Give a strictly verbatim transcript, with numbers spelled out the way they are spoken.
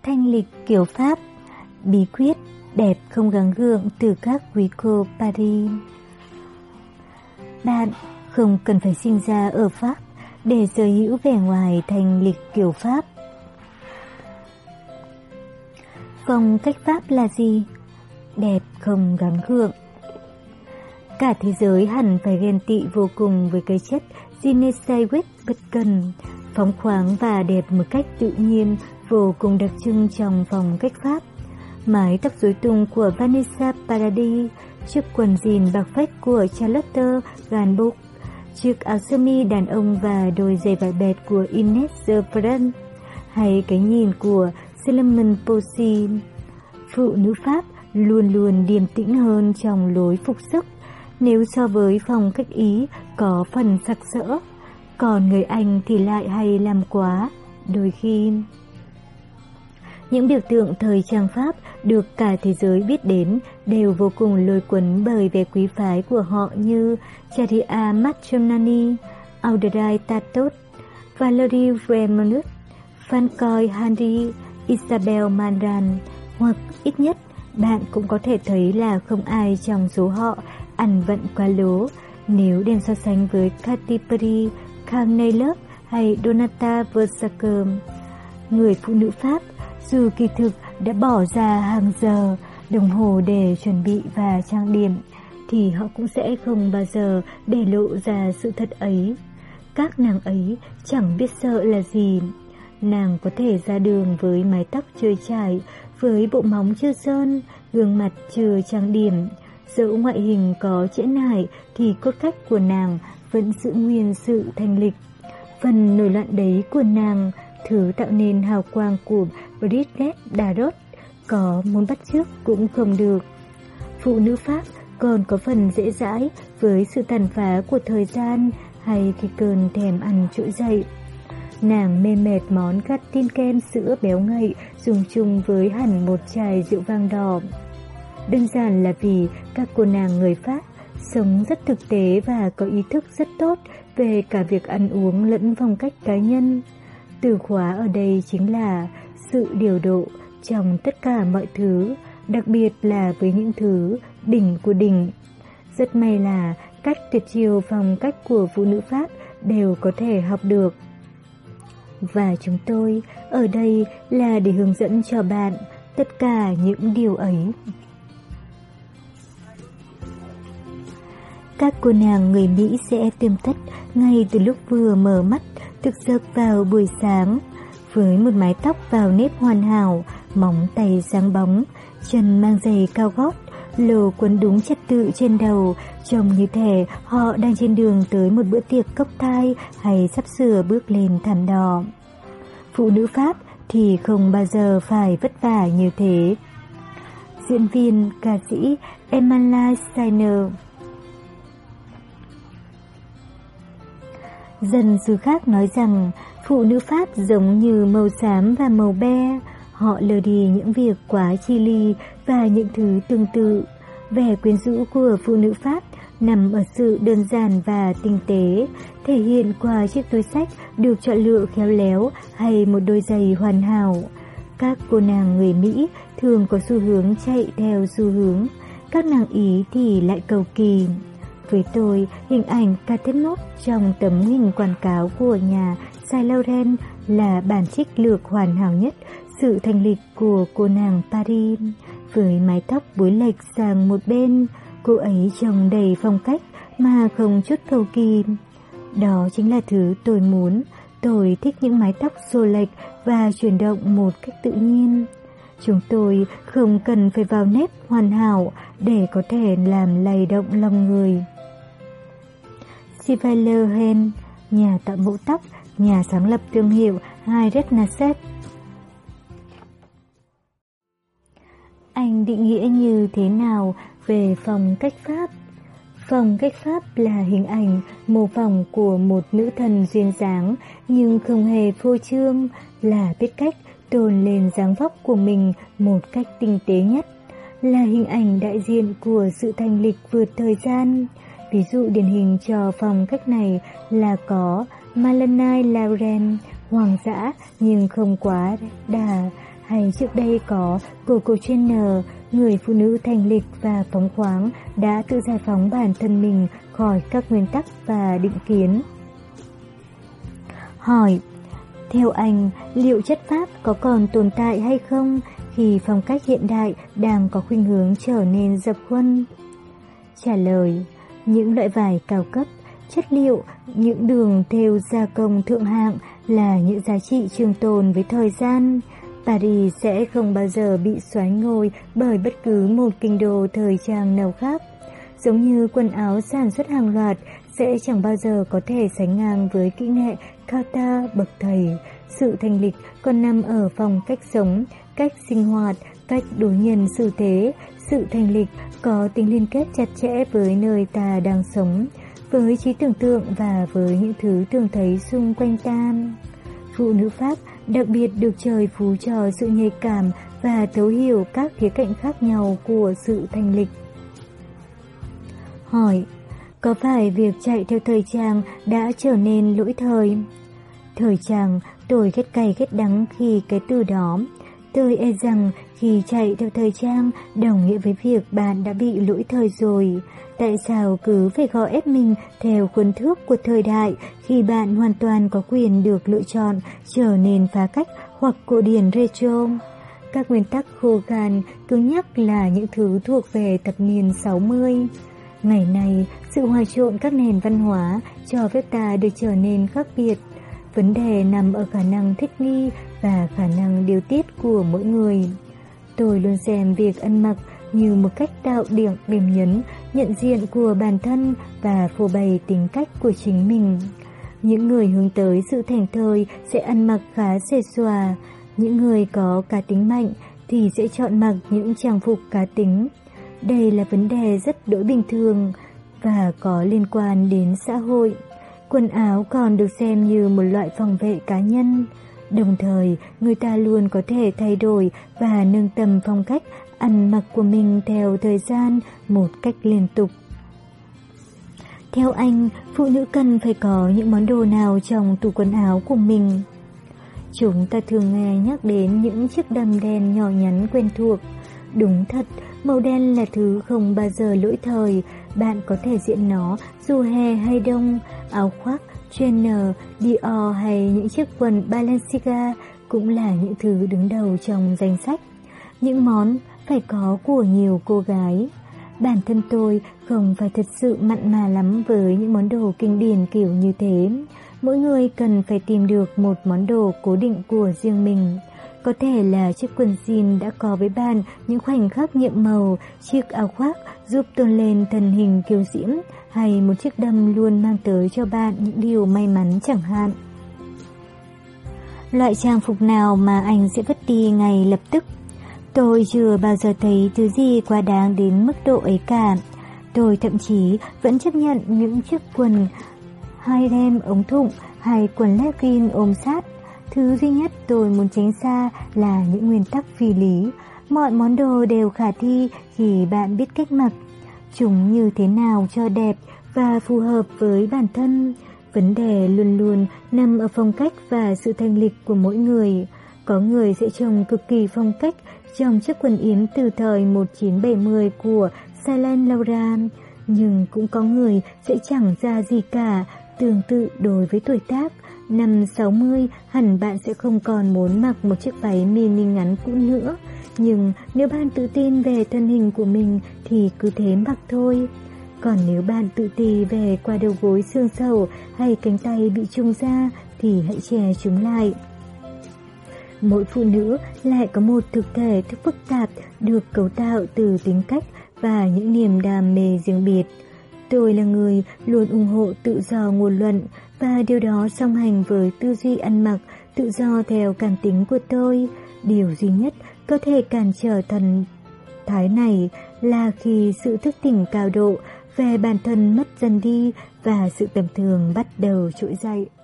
Thanh lịch kiểu Pháp, bí quyết đẹp không gắng gượng từ các quý cô Paris. Bạn không cần phải sinh ra ở Pháp để sở hữu vẻ ngoài thanh lịch kiểu Pháp. Phong cách Pháp là gì? Đẹp không gắng gượng. Cả thế giới hẳn phải ghen tị vô cùng với cái chất Genesaic bất cần, phóng khoáng và đẹp một cách tự nhiên, vô cùng đặc trưng trong phong cách Pháp. Mái tóc rối tung của Vanessa Paradis, chiếc quần jean bạc phách của Charlotte Gainsbourg, chiếc áo sơ mi đàn ông và đôi giày vải bệt của Ines Zerfran, hay cái nhìn của Salomon Posey. Phụ nữ Pháp luôn luôn điềm tĩnh hơn trong lối phục sức, nếu so với phong cách Ý có phần sặc sỡ, còn người Anh thì lại hay làm quá. Đôi khi những biểu tượng thời trang Pháp được cả thế giới biết đến đều vô cùng lôi cuốn bởi vẻ quý phái của họ như Charia Macchionani, Audrey Tatot, Valerie Vremonut, Francois Henry, Isabel Marant, hoặc ít nhất bạn cũng có thể thấy là không ai trong số họ ăn vận quá lố nếu đem so sánh với Katy Perry, Kang Naylor hay Donata Versace. Người phụ nữ Pháp dù kỳ thực đã bỏ ra hàng giờ đồng hồ để chuẩn bị và trang điểm, thì họ cũng sẽ không bao giờ để lộ ra sự thật ấy. Các nàng ấy chẳng biết sợ là gì. Nàng có thể ra đường với mái tóc chưa chải, với bộ móng chưa sơn, gương mặt chưa trang điểm. Dẫu ngoại hình có trễ nải thì cốt cách của nàng vẫn giữ nguyên sự thanh lịch. Phần nổi loạn đấy của nàng, thứ tạo nên hào quang của Brigitte Bardot, có muốn bắt chước cũng không được. Phụ nữ Pháp còn có phần dễ dãi với sự tàn phá của thời gian hay cái cơn thèm ăn trỗi dậy. Nàng mê mệt món gắt tin kem sữa béo ngậy dùng chung với hẳn một chai rượu vang đỏ. Đơn giản là vì các cô nàng người Pháp sống rất thực tế và có ý thức rất tốt về cả việc ăn uống lẫn phong cách cá nhân. Từ khóa ở đây chính là sự điều độ trong tất cả mọi thứ, đặc biệt là với những thứ đỉnh của đỉnh. Rất may là cách tuyệt chiêu phong cách của phụ nữ Pháp đều có thể học được. Và chúng tôi ở đây là để hướng dẫn cho bạn tất cả những điều ấy. Các cô nàng người Mỹ sẽ tươm tất ngay từ lúc vừa mở mắt thức giấc vào buổi sáng, với một mái tóc vào nếp hoàn hảo, móng tay sáng bóng, chân mang giày cao gót, lồ quấn đúng trật tự trên đầu, trông như thể họ đang trên đường tới một bữa tiệc cốc tai hay sắp sửa bước lên thảm đỏ. Phụ nữ Pháp thì không bao giờ phải vất vả như thế. Diễn viên, ca sĩ Emmanuel Steiner. Dân xứ khác nói rằng phụ nữ Pháp giống như màu xám và màu be, họ lờ đi những việc quá chi ly và những thứ tương tự. Vẻ quyến rũ của phụ nữ Pháp nằm ở sự đơn giản và tinh tế, thể hiện qua chiếc túi xách được chọn lựa khéo léo hay một đôi giày hoàn hảo. Các cô nàng người Mỹ thường có xu hướng chạy theo xu hướng, các nàng Ý thì lại cầu kỳ. Với tôi, hình ảnh Kate Moss trong tấm hình quảng cáo của nhà Saint Laurent là bản trích lược hoàn hảo nhất sự thanh lịch của cô nàng Paris. Với mái tóc búi lệch sang một bên, cô ấy trông đầy phong cách mà không chút cầu kỳ. Đó chính là thứ tôi muốn. Tôi thích những mái tóc xô lệch và chuyển động một cách tự nhiên. Chúng tôi không cần phải vào nếp hoàn hảo để có thể làm lay động lòng người. Sylvain Hen, nhà tạo mẫu tóc, nhà sáng lập thương hiệu Hayret Nasset. Anh định nghĩa như thế nào về phong cách Pháp? Phong cách Pháp là hình ảnh mô phỏng của một nữ thần duyên dáng nhưng không hề phô trương, là biết cách tôn lên dáng vóc của mình một cách tinh tế nhất, là hình ảnh đại diện của sự thanh lịch vượt thời gian. Ví dụ điển hình cho phong cách này là có Melanie Laurent, hoàng dã nhưng không quá đà, hay trước đây có Coco Chanel, người phụ nữ thanh lịch và phóng khoáng đã tự giải phóng bản thân mình khỏi các nguyên tắc và định kiến. Hỏi: theo anh, liệu chất Pháp có còn tồn tại hay không khi phong cách hiện đại đang có khuynh hướng trở nên dập khuôn? Trả lời: những loại vải cao cấp, chất liệu, những đường thêu gia công thượng hạng là những giá trị trường tồn với thời gian. Paris sẽ không bao giờ bị xoáy ngôi bởi bất cứ một kinh đô thời trang nào khác. Giống như quần áo sản xuất hàng loạt sẽ chẳng bao giờ có thể sánh ngang với kỹ nghệ Kata bậc thầy. Sự thanh lịch còn nằm ở phong cách sống, cách sinh hoạt, cách đối nhân xử thế. Sự thanh lịch có tính liên kết chặt chẽ với nơi ta đang sống, với trí tưởng tượng và với những thứ thường thấy xung quanh ta. Phụ nữ Pháp đặc biệt được trời phú cho sự nhạy cảm và thấu hiểu các khía cạnh khác nhau của sự thanh lịch. Hỏi: có phải việc chạy theo thời trang đã trở nên lỗi thời? Thời trang, tôi ghét cay ghét đắng khi cái từ đó. Tôi e rằng khi chạy theo thời trang đồng nghĩa với việc bạn đã bị lỗi thời rồi. Tại sao cứ phải gò ép mình theo khuôn thước của thời đại khi bạn hoàn toàn có quyền được lựa chọn trở nên phá cách hoặc cổ điển retro? Các nguyên tắc khô khan cứng nhắc là những thứ thuộc về thập niên sáu mươi. Ngày nay, sự hòa trộn các nền văn hóa cho phép ta được trở nên khác biệt. Vấn đề nằm ở khả năng thích nghi và khả năng điều tiết của mỗi người. Tôi luôn xem việc ăn mặc như một cách tạo điểm điểm nhấn, nhận diện của bản thân và phô bày tính cách của chính mình. Những người hướng tới sự thảnh thơi sẽ ăn mặc khá xề xòa. Những người có cá tính mạnh thì sẽ chọn mặc những trang phục cá tính. Đây là vấn đề rất đỗi bình thường và có liên quan đến xã hội. Quần áo còn được xem như một loại phòng vệ cá nhân. Đồng thời, người ta luôn có thể thay đổi và nâng tầm phong cách ăn mặc của mình theo thời gian một cách liên tục. Theo anh, phụ nữ cần phải có những món đồ nào trong tủ quần áo của mình? Chúng ta thường nghe nhắc đến những chiếc đầm đen nhỏ nhắn quen thuộc. Đúng thật, màu đen là thứ không bao giờ lỗi thời. Bạn có thể diện nó dù hè hay đông. Áo khoác Chanel, Dior hay những chiếc quần Balenciaga cũng là những thứ đứng đầu trong danh sách. Những món phải có của nhiều cô gái. Bản thân tôi không phải thật sự mặn mà lắm với những món đồ kinh điển kiểu như thế. Mỗi người cần phải tìm được một món đồ cố định của riêng mình. Có thể là chiếc quần jean đã có với bạn những khoảnh khắc nhiệm màu, chiếc áo khoác giúp tôn lên thân hình kiêu diễm, hay một chiếc đầm luôn mang tới cho bạn những điều may mắn chẳng hạn. Loại trang phục nào mà anh sẽ vứt đi ngay lập tức? Tôi chưa bao giờ thấy thứ gì quá đáng đến mức độ ấy cả. Tôi thậm chí vẫn chấp nhận những chiếc quần hai đem ống thụng hay quần legging ôm sát. Thứ duy nhất tôi muốn tránh xa là những nguyên tắc phi lý. Mọi món đồ đều khả thi khi bạn biết cách mặc. Chúng như thế nào cho đẹp và phù hợp với bản thân. Vấn đề luôn luôn nằm ở phong cách và sự thanh lịch của mỗi người. Có người sẽ trông cực kỳ phong cách trong chiếc quần yếm từ thời một nghìn chín trăm bảy mươi của Saint Laurent, nhưng cũng có người sẽ chẳng ra gì cả. Tương tự đối với tuổi tác, năm sáu mươi hẳn bạn sẽ không còn muốn mặc một chiếc váy mini ngắn cũ nữa. Nhưng nếu bạn tự tin về thân hình của mình thì cứ thế mặc thôi. Còn nếu bạn tự ti về qua đầu gối xương sầu hay cánh tay bị trùng ra thì hãy che chúng lại. Mỗi phụ nữ lại có một thực thể thức phức tạp được cấu tạo từ tính cách và những niềm đam mê riêng biệt. Tôi là người luôn ủng hộ tự do ngôn luận và điều đó song hành với tư duy ăn mặc tự do theo cảm tính của tôi. Điều duy nhất có thể cản trở thần thái này là khi sự thức tỉnh cao độ về bản thân mất dần đi và sự tầm thường bắt đầu trỗi dậy.